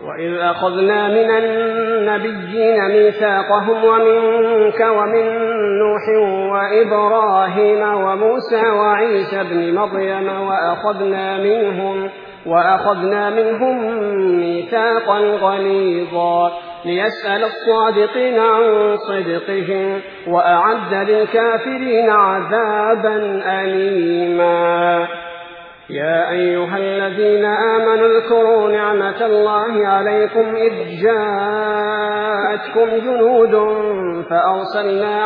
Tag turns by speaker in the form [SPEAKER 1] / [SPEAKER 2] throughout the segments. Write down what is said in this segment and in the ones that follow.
[SPEAKER 1] وإذ أخذنا من النبيين ميثاقهم ومنك ومن نوح وإبراهيم وموسى وعيسى ابن مريم وأخذنا منهم ميثاقا غليظا ليسأل الصادقين عن صدقهم وأعد للكافرين عذابا أليما. يا أيها الذين آمنوا اذكروا نعمة الله عليكم إذ جاءتكم جنود فأرسلنا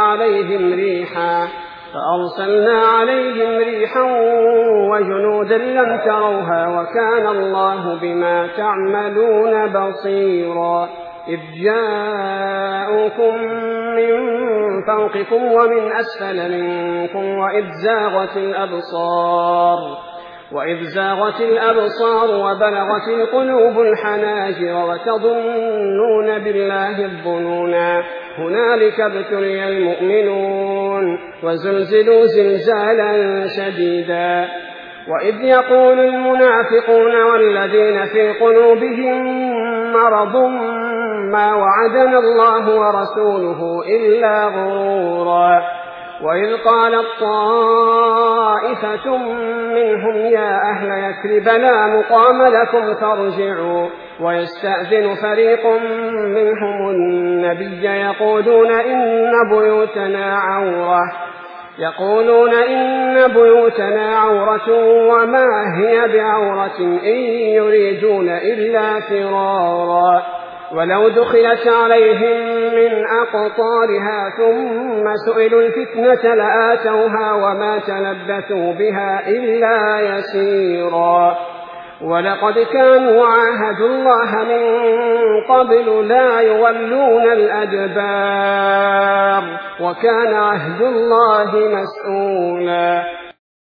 [SPEAKER 1] عليهم ريحا وجنودا لم تروها وكان الله بما تعملون بصيرا. إذ جاءوكم من فوقكم ومن أسفل منكم وإذ زاغت الأبصار وبلغت القلوب الحناجر وتظنون بالله الظنونا هنالك ابتلي المؤمنون وزلزلوا زلزالا شديدا. وإذ يقول المنافقون والذين في قلوبهم مرض ما وعدنا الله ورسوله إلا غرورا. وإذ قالت طائفة منهم يا أهل يثرب لا مقام لكم فارجعوا ويستأذن فريق منهم النبي يقولون إن بيوتنا عورة وما هي بعورة إن يريدون إلا فرارا. ولو دخلت عليهم من أقطارها ثم سئلوا الفتنة لآتوها وما تلبثوا بها إلا يسيرا. ولقد كانوا عاهدوا الله من قبل لا يولون الأدبار وكان عهد الله مسؤولا.